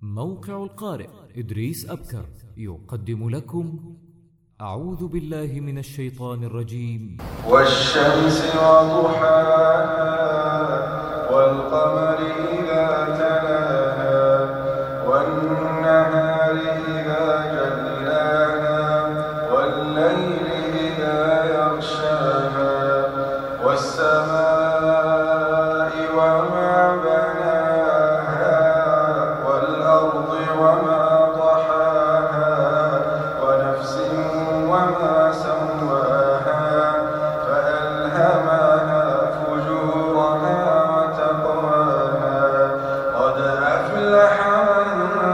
موقع القارئ إدريس أبكر يقدم لكم أعوذ بالله من الشيطان الرجيم. والشمس وضحاها والقمر إذا تلاها والنهار إذا جلاها والليل إذا يغشاها والسماء وما بناها والأرض وما طحاها ونفس وما سواها فألهمها فجورها وتقواها قد أفلح من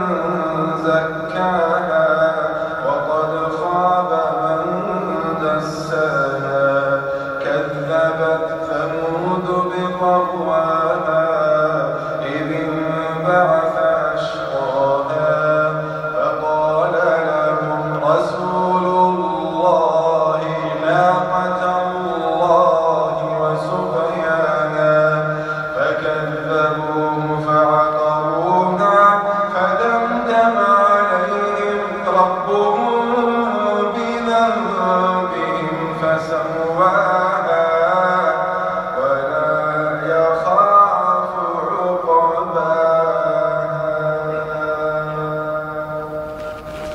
زكاها وقد خاب من دساها كذبت ثمود بطغواها إذ انبعث أشقاها فقال لهم رسول الله ناقة الله وسقياها فكذبوه فعقروها فدمدم